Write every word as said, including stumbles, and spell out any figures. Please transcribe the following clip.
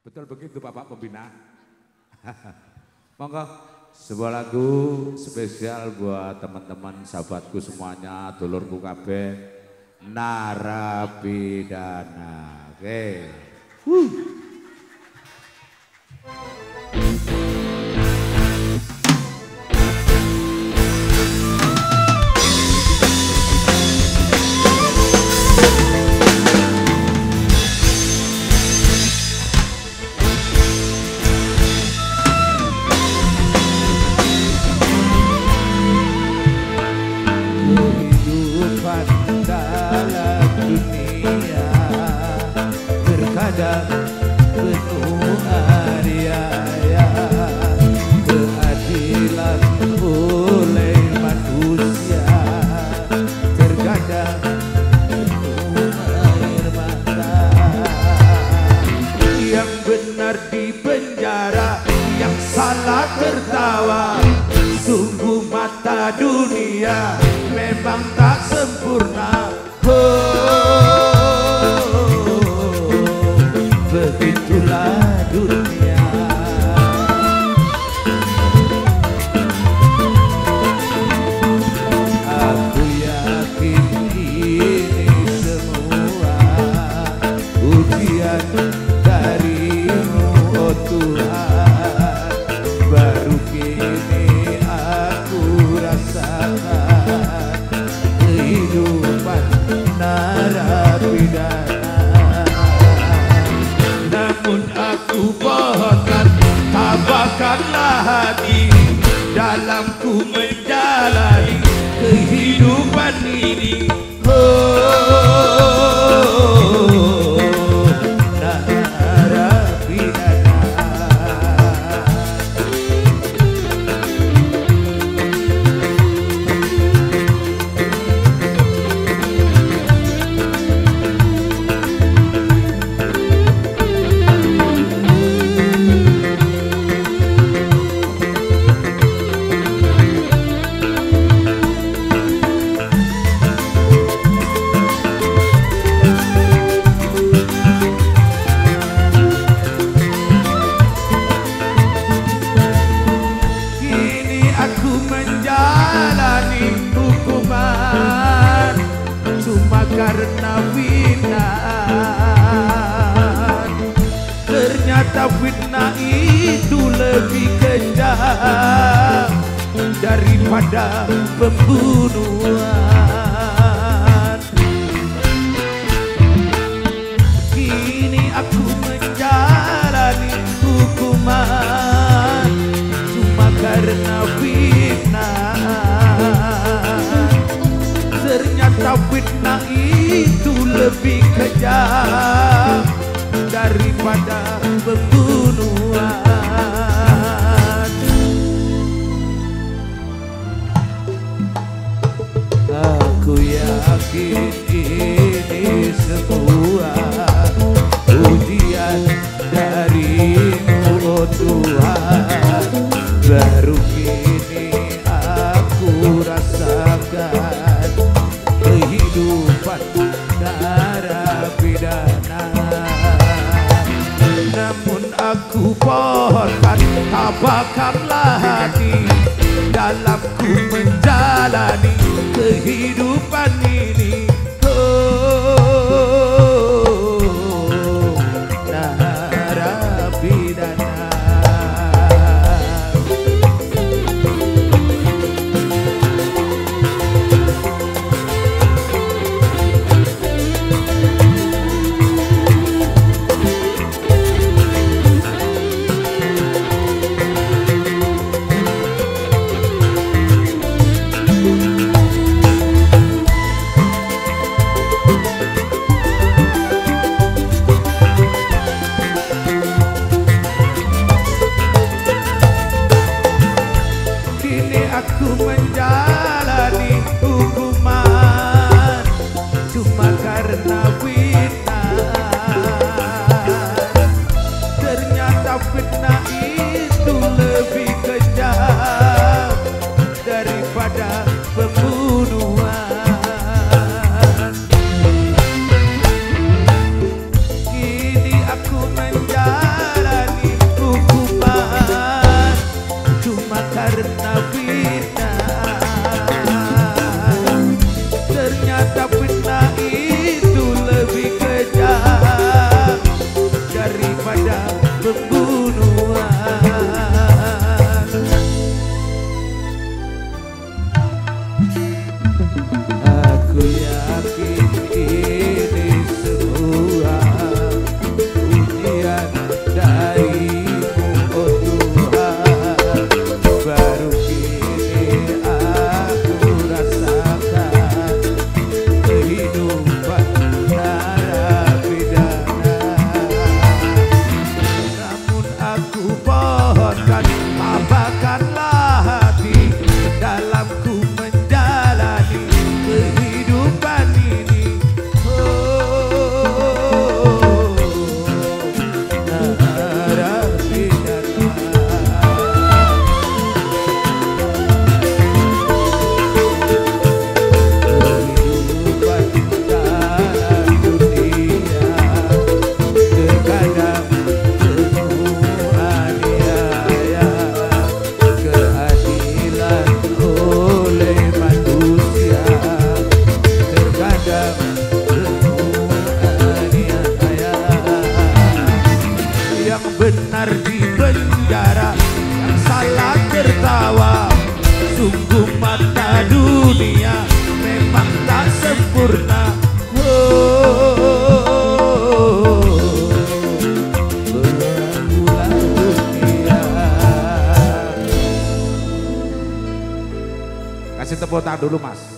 Betul begitu Bapak Pembina. Monggo sebuah lagu spesial buat teman-teman sahabatku semuanya, dulurku kabeh, Narapidana. Oke. Wuh. Penuh aniaya, keadilan oleh manusia terkadang penuh air mata. Yang benar di penjara, yang salah tertawa. Sungguh mata dunia memang tak sempurna. Oh, begitulah dunia. Aku yakin ini semua ujian darimu, oh Tuhan. Baru kini aku rasakan kehidupan narapidana. Namun aku pohonkan, tabahkanlah hati dalamku menjalani kehidupan ini. Oh, narapidana. Karena fitnah, ternyata fitnah itu lebih kejam daripada pembunuhan. Kini aku menjalani hukuman cuma karena fitnah. Ternyata fitnah itu lebih kejam daripada pembunuhan. Aku yakin ini semua ujian darimu, oh Tuhan. Baru kini aku rasakan kehidupan narapidana. Namun aku pohonkan, tabahkanlah hati dalamku menjalani kehidupan ini. Oh, narapidana. tepuk tangan dulu Mas.